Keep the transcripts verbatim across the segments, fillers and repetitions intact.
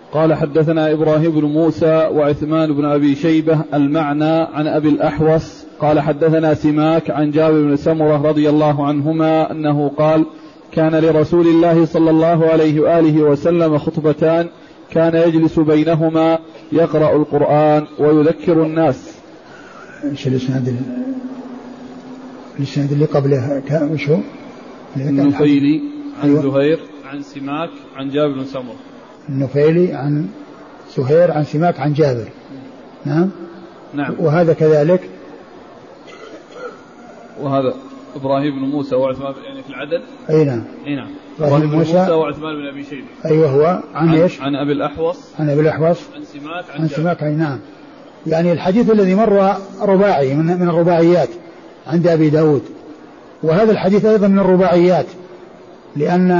قال حدثنا إبراهيم بن موسى وعثمان بن أبي شيبة المعنى عن أبي الأحوص قال حدثنا سماك عن جابر بن سمرة رضي الله عنهما أنه قال كان لرسول الله صلى الله عليه وآله وسلم خطبتان كان يجلس بينهما يقرأ القرآن ويذكر الناس. ايش الاسناد الاسناد اللي قبله وشو؟ النفيلي عن أيوة. زهير عن سماك عن جابر بن سمرة. النفيلي عن زهير عن سماك عن جابر. نعم. نعم. وهذا كذلك. وهذا إبراهيم بن موسى وعثمان يعني في العدد. أي نعم. أي نعم. إبراهيم بن موسى, موسى وعثمان بن أبي شيبة. أيوه هو عن إيش؟ عن أبي الأحوص. عن أبي الأحوص. عن سماك عن, عن سماك عن نعم. يعني الحديث الذي مر رباعي من, من الرباعيات عند أبي داود، وهذا الحديث أيضا من الرباعيات، لأن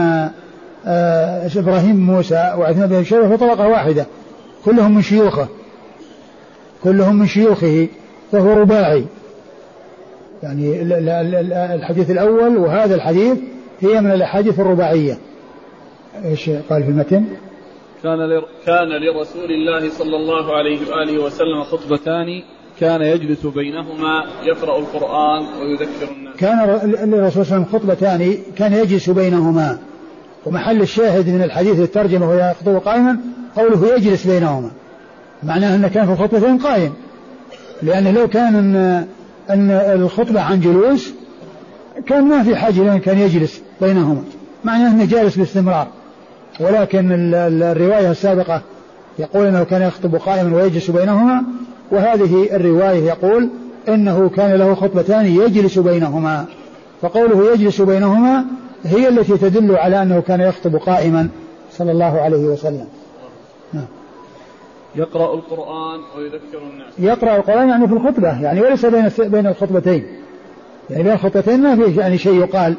آه إبراهيم موسى وعثمان بن أبي شيبة في طبقة واحدة، كلهم من شيوخه كلهم من شيوخه فهو رباعي. يعني الحديث الأول وهذا الحديث هي من الأحاديث الرباعية. إيش قال في المتن؟ كان كان لرسول الله صلى الله عليه وآله وسلم خطبتان كان يجلس بينهما يقرأ القرآن ويذكر الناس. كان للرسول صلى الله عليه وسلم خطبتان كان يجلس بينهما، ومحل الشاهد من الحديث الترجمة وهي يخطب قائما قوله يجلس بينهما، معناه أنه كان في الخطبتين قائم، لأن لو كان أن, أن الخطبة عن جلوس كان ما في حاجة لأن كان يجلس بينهما، معناه أنه جالس باستمرار. ولكن الرواية السابقة يقول أنه كان يخطب قائما ويجلس بينهما، وهذه الرواية يقول إنه كان له خطبتان يجلس بينهما، فقوله يجلس بينهما هي التي تدل على أنه كان يخطب قائما صلى الله عليه وسلم. نعم. يقرأ القرآن ويذكر الناس. يقرأ القرآن يعني في الخطبة، يعني وليس بين بين الخطبتين، يعني بين الخطبتين ما فيه يعني شيء يقال،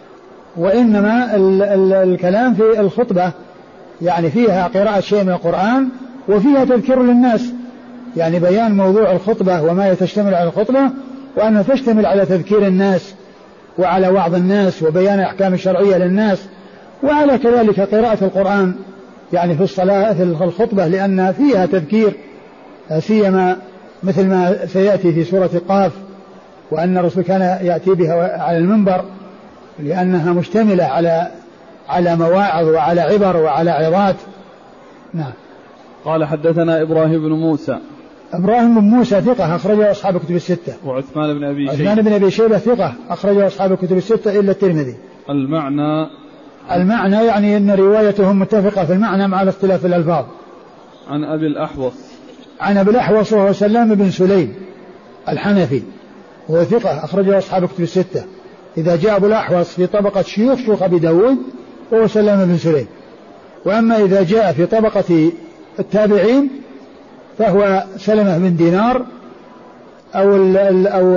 وإنما ال ال الكلام في الخطبة يعني فيها قراءة شيء من القرآن وفيها تذكير للناس، يعني بيان موضوع الخطبة وما تشتمل على الخطبة، وأنها تشتمل على تذكير الناس وعلى وعظ الناس وبيان الأحكام الشرعية للناس، وعلى كذلك قراءة القرآن يعني في الصلاة في الخطبة، لأن فيها تذكير، سيما مثل ما سيأتي في سورة قاف، وأن الرسول كان يأتي بها على المنبر لأنها مشتملة على على مواعظ وعلى عبر وعلى عظات. نعم. قال حدثنا إبراهيم بن موسى. إبراهيم بن موسى ثقة أخرجه أصحاب الكتب الستة. وعثمان بن أبي شيبة. عثمان بن أبي شيبة ثقة أخرجه أصحاب الكتب الستة إلا الترمذي. المعنى المعنى يعني أن روايتهم متفقة في المعنى مع الاختلاف الألفاظ. عن أبي الأحوص. عن أبي الأحوص وهو سلام بن سليم الحنفي، وهو ثقة أخرجه أصحاب الكتب الستة. إذا جاء أبو الأحوص في طبقة شيوخ شيوخ أبي داود وهو سلام بن سليم، وأما إذا جاء في طبقة التابعين فهو سلمة بن دينار أو, ال أو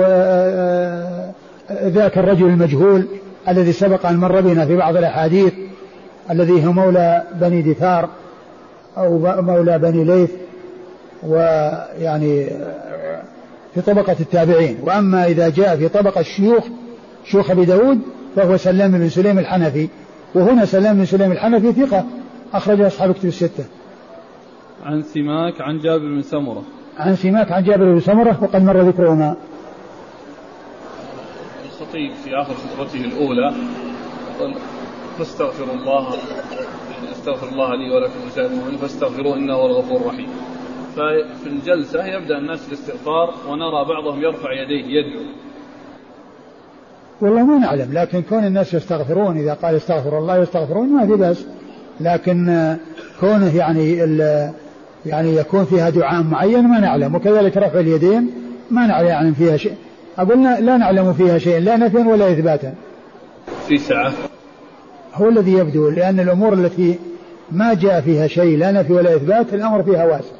ذاك الرجل المجهول الذي سبق أن مر بنا في بعض الأحاديث، الذي هو مولى بني دثار أو مولى بني ليث، ويعني في طبقة التابعين. وأما إذا جاء في طبقة الشيوخ شيوخ أبي داود فهو سلام بن سليم الحنفي، وهنا سلام بن سليم الحنفي ثقة أخرج أصحاب الكتب الستة. عن سماك عن جابر بن سمرة. عن سماك عن جابر بن سمرة وقد مر ذكرهما. الخطيب في آخر خطبته الأولى قال فاستغفر الله، يعني استغفر الله لي ولكم وسائر المؤمنين فاستغفروه إنه هو الغفور الرحيم. ففي الجلسة يبدأ الناس بالاستغفار ونرى بعضهم يرفع يديه يدعو. والله ما نعلم، لكن كون الناس يستغفرون إذا قال استغفر الله يستغفرون ما في بأس، لكن كونه يعني يعني يكون فيها دعاء معين ما نعلم، وكذلك رفع اليدين ما نعلم فيها شيء. أقول لا نعلم فيها شيء لا نفيا ولا إثباتا. في سعة هو الذي يبدو، لأن الأمور التي ما جاء فيها شيء لا نفي ولا إثبات الأمر فيها واسع.